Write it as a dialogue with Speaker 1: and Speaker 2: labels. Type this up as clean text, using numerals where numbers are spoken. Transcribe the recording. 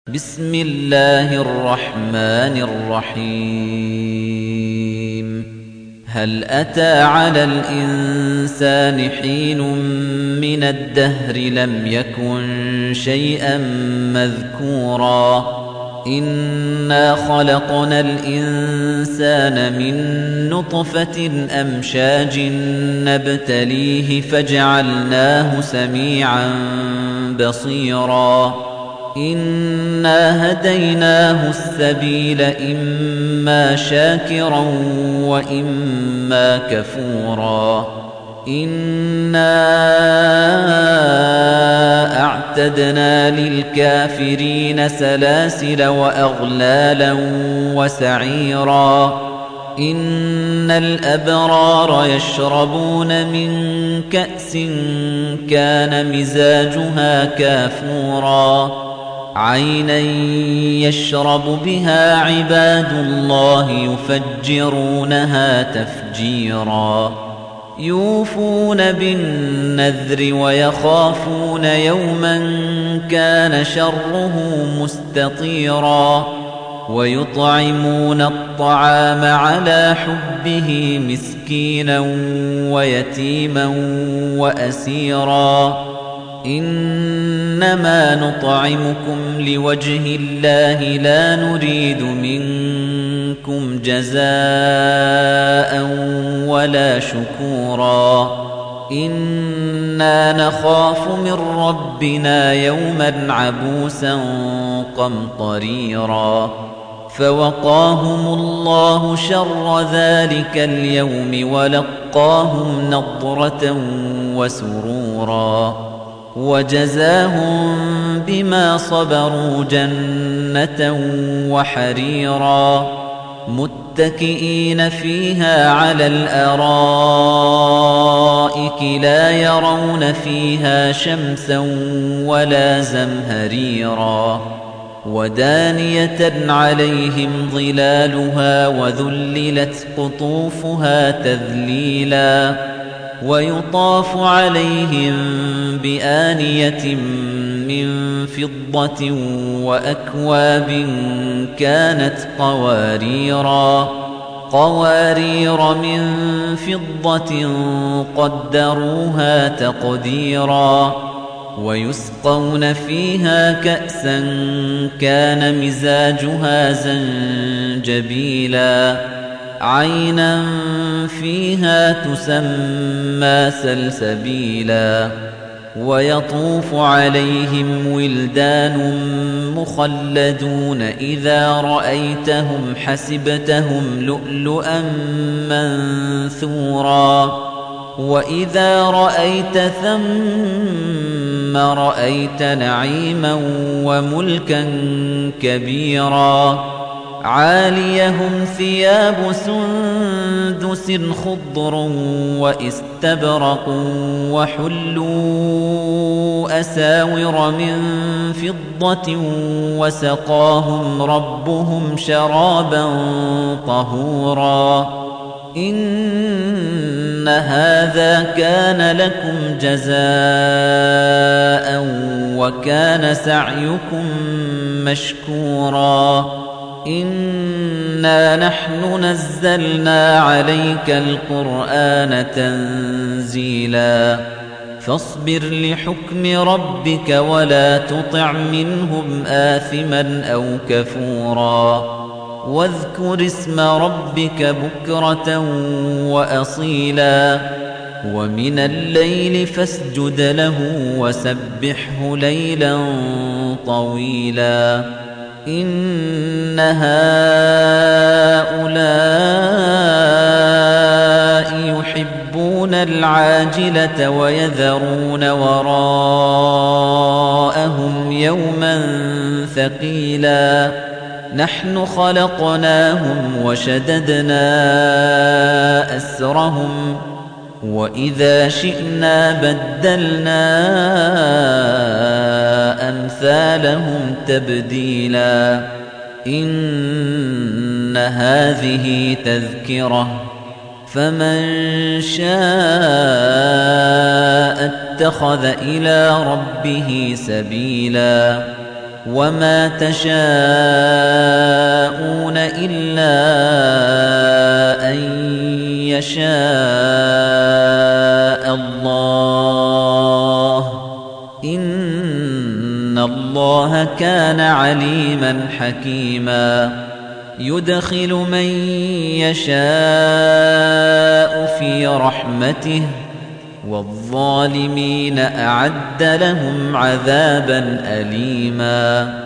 Speaker 1: بسم الله الرحمن الرحيم هل أتى على الإنسان حين من الدهر لم يكن شيئا مذكورا إنا خلقنا الإنسان من نطفة أمشاج نبتليه فجعلناه سميعا بصيرا إنا هديناه السبيل إما شاكرا وإما كفورا إنا أعتدنا للكافرين سلاسل وأغلالا وسعيرا إن الأبرار يشربون من كأس كان مزاجها كافورا عينا يشرب بها عباد الله يفجرونها تفجيرا يوفون بالنذر ويخافون يوما كان شره مستطيرا ويطعمون الطعام على حبه مسكينا ويتيما وأسيرا إنما نطعمكم لوجه الله لا نريد منكم جزاء ولا شكورا إنا نخاف من ربنا يوما عبوسا قمطريرا فوقاهم الله شر ذلك اليوم ولقاهم نضرة وسرورا وجزاهم بما صبروا جنة وحريرا متكئين فيها على الأرائك لا يرون فيها شمسا ولا زمهريرا ودانية عليهم ظلالها وذللت قطوفها تذليلا ويطاف عليهم بآنية من فضة وأكواب كانت قوارير من فضة قدروها تقديرا ويسقون فيها كأسا كان مزاجها زنجبيلا عينا فيها تسمى سلسبيلا ويطوف عليهم ولدان مخلدون إذا رأيتهم حسبتهم لؤلؤا منثورا وإذا رأيت ثم رأيت نعيما وملكا كبيرا عاليهم ثياب سندس خضر واستبرق وحلوا أساور من فضة وسقاهم ربهم شرابا طهورا إن هذا كان لكم جزاء وكان سعيكم مشكورا إنا نحن نزلنا عليك القرآن تنزيلا فاصبر لحكم ربك ولا تطع منهم آثما أو كفورا واذكر اسم ربك بكرة وأصيلا ومن الليل فاسجد له وسبحه ليلا طويلا إن هؤلاء يحبون العاجلة ويذرون وراءهم يوما ثقيلا نحن خلقناهم وشددنا أسرهم وإذا شئنا بدلنا أمثالهم تبديلا إن هذه تذكرة فمن شاء اتخذ إلى ربه سبيلا وما تشاءون إلا أن يشاء الله إن الله كان عليما حكيما يدخل من يشاء في رحمته والظالمين أعد لهم عذابا أليما